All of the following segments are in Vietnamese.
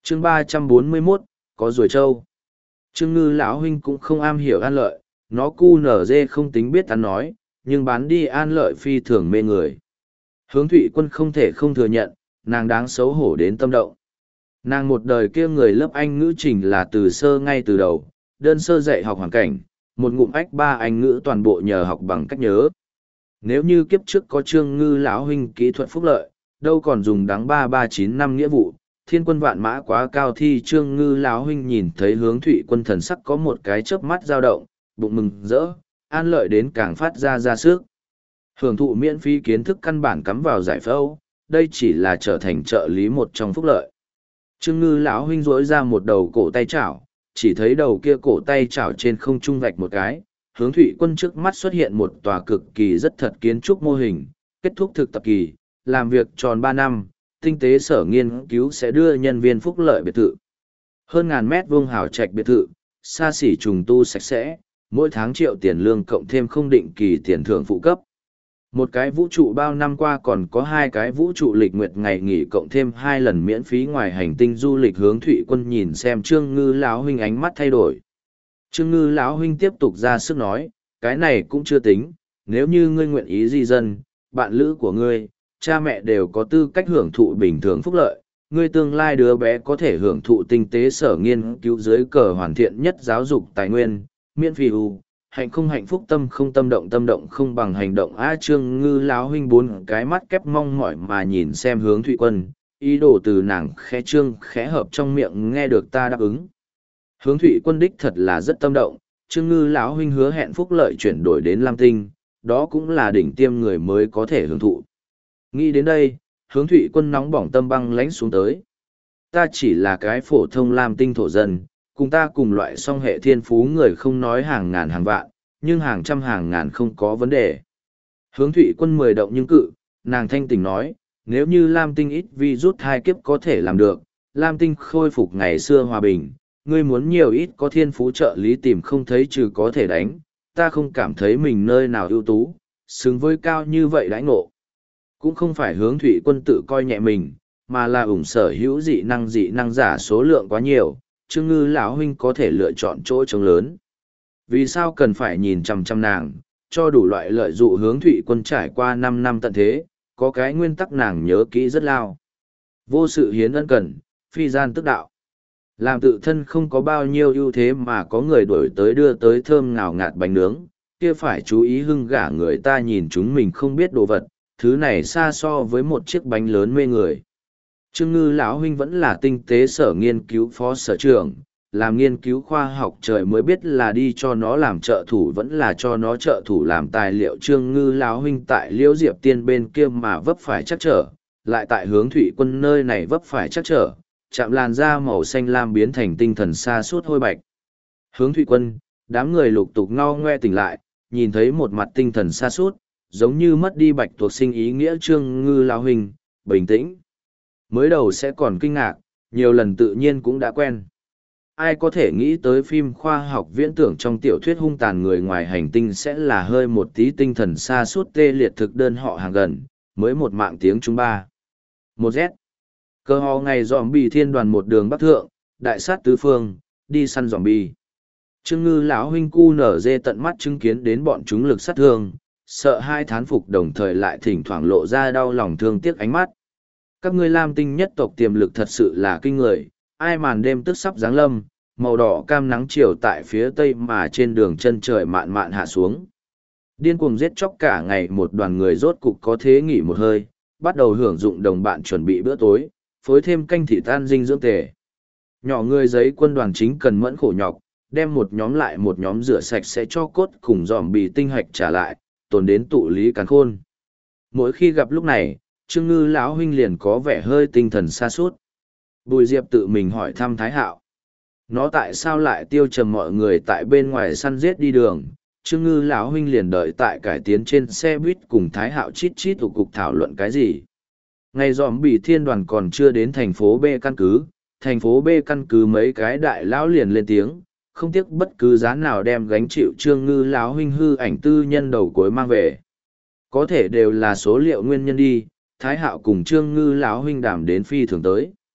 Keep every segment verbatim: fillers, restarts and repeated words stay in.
chương ba trăm bốn mươi mốt, có ruồi trâu. Trương Ngư lão huynh cũng không am hiểu an lợi, nó cu nở dê không tính biết ăn nói, nhưng bán đi an lợi phi thường mê người. Hướng Thụy Quân không thể không thừa nhận, nàng đáng xấu hổ đến tâm động. Nàng một đời kia người lớp Anh ngữ trình là từ sơ ngay từ đầu, đơn sơ dạy học hoàn cảnh, một ngụm ách ba Anh ngữ toàn bộ nhờ học bằng cách nhớ. Nếu như kiếp trước có Trương Ngư lão huynh kỹ thuật phúc lợi, đâu còn dùng đắng ba ba chín năm nghĩa vụ, thiên quân vạn mã quá cao thi. Trương Ngư lão huynh nhìn thấy Hướng Thụy Quân thần sắc có một cái chớp mắt dao động, bụng mừng rỡ, an lợi đến càng phát ra ra sức. Hưởng thụ miễn phí kiến thức căn bản cắm vào giải phẫu, đây chỉ là trở thành trợ lý một trong phúc lợi. Trương Ngư lão huynh rỗi ra một đầu cổ tay chảo, chỉ thấy đầu kia cổ tay chảo trên không trung vạch một cái, Hướng Thụy Quân trước mắt xuất hiện một tòa cực kỳ rất thật kiến trúc mô hình, kết thúc thực tập kỳ, làm việc tròn ba năm, tinh tế sở nghiên cứu sẽ đưa nhân viên phúc lợi biệt thự. Hơn ngàn mét vuông hào trạch biệt thự, xa xỉ trùng tu sạch sẽ, mỗi tháng triệu tiền lương cộng thêm không định kỳ tiền thưởng phụ cấp. Một cái vũ trụ bao năm qua còn có hai cái vũ trụ lịch nguyệt ngày nghỉ cộng thêm hai lần miễn phí ngoài hành tinh du lịch. Hướng Thụy Quân nhìn xem Trương Ngư lão huynh ánh mắt thay đổi. Trương Ngư lão huynh tiếp tục ra sức nói, cái này cũng chưa tính, nếu như ngươi nguyện ý di dân, bạn lữ của ngươi, cha mẹ đều có tư cách hưởng thụ bình thường phúc lợi, ngươi tương lai đứa bé có thể hưởng thụ tinh tế sở nghiên cứu dưới cờ hoàn thiện nhất giáo dục tài nguyên, miễn phí ưu, hạnh không hạnh phúc tâm không tâm động tâm động không bằng hành động. A Trương Ngư lão huynh bốn cái mắt kép mong mỏi mà nhìn xem Hướng Thụy Quân, ý đồ từ nàng khẽ trương khẽ hợp trong miệng nghe được ta đáp ứng. Hướng Thụy Quân đích thật là rất tâm động, Trương Ngư lão huynh hứa hẹn phúc lợi chuyển đổi đến Lam Tinh, đó cũng là đỉnh tiêm người mới có thể hưởng thụ. Nghĩ đến đây, Hướng Thụy Quân nóng bỏng tâm băng lãnh xuống tới. Ta chỉ là cái phổ thông Lam Tinh thổ dân, cùng ta cùng loại song hệ thiên phú người không nói hàng ngàn hàng vạn, nhưng hàng trăm hàng ngàn không có vấn đề. Hướng Thụy Quân mười động nhưng cự, nàng thanh tỉnh nói, nếu như Lam Tinh ít vi rút hai kiếp có thể làm được, Lam Tinh khôi phục ngày xưa hòa bình, ngươi muốn nhiều ít có thiên phú trợ lý tìm không thấy trừ có thể đánh, ta không cảm thấy mình nơi nào ưu tú, xứng với cao như vậy đãi ngộ. Cũng không phải Hướng Thụy Quân tự coi nhẹ mình, mà là ủng sở hữu dị năng dị năng giả số lượng quá nhiều, Trương Ngư lão huynh có thể lựa chọn chỗ trống lớn. Vì sao cần phải nhìn chằm chằm nàng, cho đủ loại lợi dụ. Hướng Thụy Quân trải qua năm năm tận thế, có cái nguyên tắc nàng nhớ kỹ rất lao. Vô sự hiến ân cần, phi gian tức đạo. Làm tự thân không có bao nhiêu ưu thế mà có người đổi tới đưa tới thơm ngào ngạt bánh nướng, kia phải chú ý hưng gả người ta nhìn chúng mình không biết đồ vật, thứ này xa so với một chiếc bánh lớn mê người. Trương Ngư lão huynh vẫn là tinh tế sở nghiên cứu phó sở trưởng, làm nghiên cứu khoa học trời mới biết là đi cho nó làm trợ thủ vẫn là cho nó trợ thủ làm tài liệu. Trương Ngư lão huynh tại Liễu Diệp Tiên bên kia mà vấp phải chắc trở, lại tại Hướng Thụy Quân nơi này vấp phải chắc trở, chạm làn da màu xanh lam biến thành tinh thần xa suốt hôi bạch. Hướng Thụy Quân, đám người lục tục ngao ngoe tỉnh lại, nhìn thấy một mặt tinh thần xa suốt, giống như mất đi bạch tuộc sinh ý nghĩa Trương Ngư lão huynh, bình tĩnh. Mới đầu sẽ còn kinh ngạc, nhiều lần tự nhiên cũng đã quen. Ai có thể nghĩ tới phim khoa học viễn tưởng trong tiểu thuyết hung tàn người ngoài hành tinh sẽ là hơi một tí tinh thần xa suốt tê liệt thực đơn họ hàng gần, mới một mạng tiếng chúng ba. Một Z. Cơ ho ngày zombie thiên đoàn một đường bắc thượng, đại sát tứ phương, đi săn zombie. Trương Ngư lão huynh cu nở dê tận mắt chứng kiến đến bọn chúng lực sát thương, sợ hai thán phục đồng thời lại thỉnh thoảng lộ ra đau lòng thương tiếc ánh mắt. Các ngươi Lam Tinh nhất tộc tiềm lực thật sự là kinh người, ai màn đêm tức sắp giáng lâm, màu đỏ cam nắng chiều tại phía tây mà trên đường chân trời mạn mạn hạ xuống. Điên cuồng giết chóc cả ngày, một đoàn người rốt cục có thế nghỉ một hơi, bắt đầu hưởng dụng đồng bạn chuẩn bị bữa tối, phối thêm canh thịt tan dinh dưỡng tề. Nhỏ người giấy quân đoàn chính cần mẫn khổ nhọc, đem một nhóm lại một nhóm rửa sạch sẽ cho cốt cùng dòm bị tinh hạch trả lại, tồn đến tụ lý càn khôn. Mỗi khi gặp lúc này, Trương Ngư lão huynh liền có vẻ hơi tinh thần xa suốt. Bùi Diệp tự mình hỏi thăm Thái Hạo. Nó tại sao lại tiêu trầm mọi người tại bên ngoài săn giết đi đường? Trương Ngư lão huynh liền đợi tại cải tiến trên xe buýt cùng Thái Hạo chít chít ục cục thảo luận cái gì. Ngày dòm bị thiên đoàn còn chưa đến thành phố B căn cứ, thành phố B căn cứ mấy cái đại lão liền lên tiếng, không tiếc bất cứ giá nào đem gánh chịu Trương Ngư lão huynh hư ảnh tư nhân đầu cuối mang về. Có thể đều là số liệu nguyên nhân đi, Thái Hạo cùng Trương Ngư lão huynh đảm đến phi thường tới.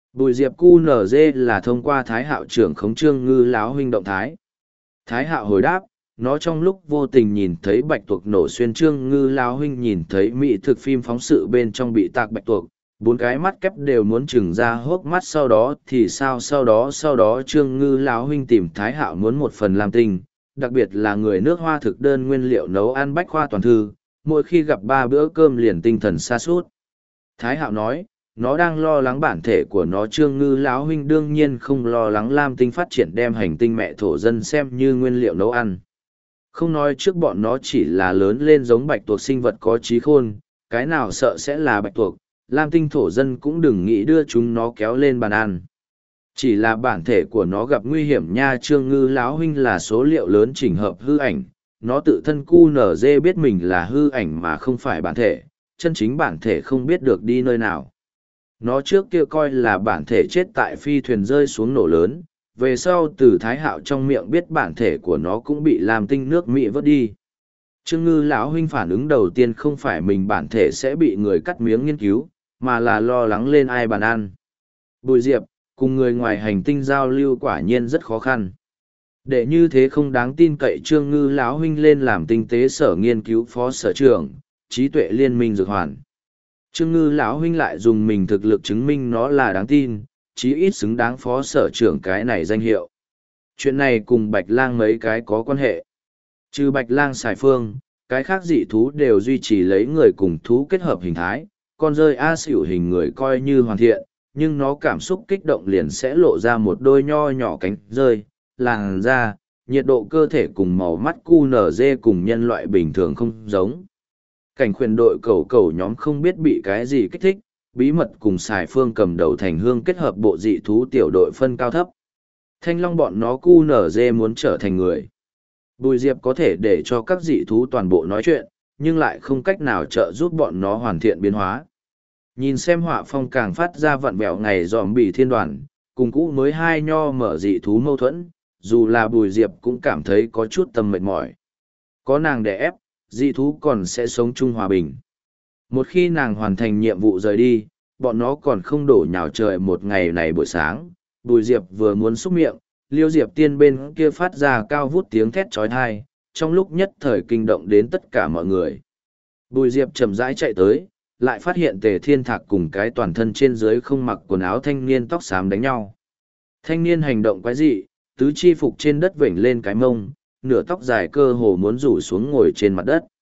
Bùi diệp cu nở dê là thông qua Thái Hạo trưởng khống Trương Ngư lão huynh động thái. Thái Hạo hồi đáp, nó trong lúc vô tình nhìn thấy bạch tuộc nổ xuyên Trương Ngư lão huynh nhìn thấy mỹ thực phim phóng sự bên trong bị tạc bạch tuộc, bốn cái mắt kép đều muốn trừng ra hốc mắt, sau đó thì sao sau đó sau đó Trương Ngư lão huynh tìm Thái Hạo muốn một phần làm tình, đặc biệt là người nước Hoa thực đơn nguyên liệu nấu ăn bách khoa toàn thư, mỗi khi gặp ba bữa cơm liền tinh thần sa sút. Thái Hạo nói, nó đang lo lắng bản thể của nó. Trương Ngư lão huynh đương nhiên không lo lắng lam tinh phát triển đem hành tinh mẹ thổ dân xem như nguyên liệu nấu ăn. Không nói trước bọn nó chỉ là lớn lên giống bạch tuộc sinh vật có trí khôn, cái nào sợ sẽ là bạch tuộc, lam tinh thổ dân cũng đừng nghĩ đưa chúng nó kéo lên bàn ăn. Chỉ là bản thể của nó gặp nguy hiểm nha. Trương Ngư lão huynh là số liệu lớn chỉnh hợp hư ảnh, nó tự thân cu nở dê biết mình là hư ảnh mà không phải bản thể, chân chính bản thể không biết được đi nơi nào. Nó trước kia coi là bản thể chết tại phi thuyền rơi xuống nổ lớn, về sau từ Thái Hạo trong miệng biết bản thể của nó cũng bị làm tinh nước Mỹ vớt đi. Trương Ngư lão huynh phản ứng đầu tiên không phải mình bản thể sẽ bị người cắt miếng nghiên cứu, mà là lo lắng lên ai bàn ăn. Bùi Diệp, cùng người ngoài hành tinh giao lưu quả nhiên rất khó khăn. Để như thế không đáng tin cậy, Trương Ngư lão huynh lên làm tinh tế sở nghiên cứu phó sở trưởng, trí tuệ liên minh dược hoàn. Trương Ngư lão huynh lại dùng mình thực lực chứng minh nó là đáng tin, chí ít xứng đáng phó sở trưởng cái này danh hiệu. Chuyện này cùng Bạch Lang mấy cái có quan hệ. Trừ Bạch Lang xài phương, cái khác dị thú đều duy trì lấy người cùng thú kết hợp hình thái, con rơi A xỉu hình người coi như hoàn thiện, nhưng nó cảm xúc kích động liền sẽ lộ ra một đôi nho nhỏ cánh rơi, làn da, nhiệt độ cơ thể cùng màu mắt cu nở dê cùng nhân loại bình thường không giống. Cảnh khuyển đội cầu cầu nhóm không biết bị cái gì kích thích, bí mật cùng xài phương cầm đầu thành hương kết hợp bộ dị thú tiểu đội phân cao thấp. Thanh long bọn nó cu nở dê muốn trở thành người. Bùi Diệp có thể để cho các dị thú toàn bộ nói chuyện, nhưng lại không cách nào trợ giúp bọn nó hoàn thiện biến hóa. Nhìn xem họa phong càng phát ra vặn vẹo ngày dòm bị thiên đoàn, cùng cũ mới hai nho mở dị thú mâu thuẫn, dù là Bùi Diệp cũng cảm thấy có chút tâm mệt mỏi. Có nàng đè ép, dị thú còn sẽ sống chung hòa bình. Một khi nàng hoàn thành nhiệm vụ rời đi, bọn nó còn không đổ nhào trời. Một ngày này buổi sáng, Bùi Diệp vừa muốn xúc miệng, Liêu Diệp Tiên bên kia phát ra cao vút tiếng thét trói thai, trong lúc nhất thời kinh động đến tất cả mọi người. Bùi Diệp chậm rãi chạy tới, lại phát hiện Tề Thiên Thạc cùng cái toàn thân trên dưới không mặc quần áo thanh niên tóc xám đánh nhau. Thanh niên hành động quái dị, tứ chi phục trên đất vểnh lên cái mông, nửa tóc dài cơ hồ muốn rủ xuống ngồi trên mặt đất.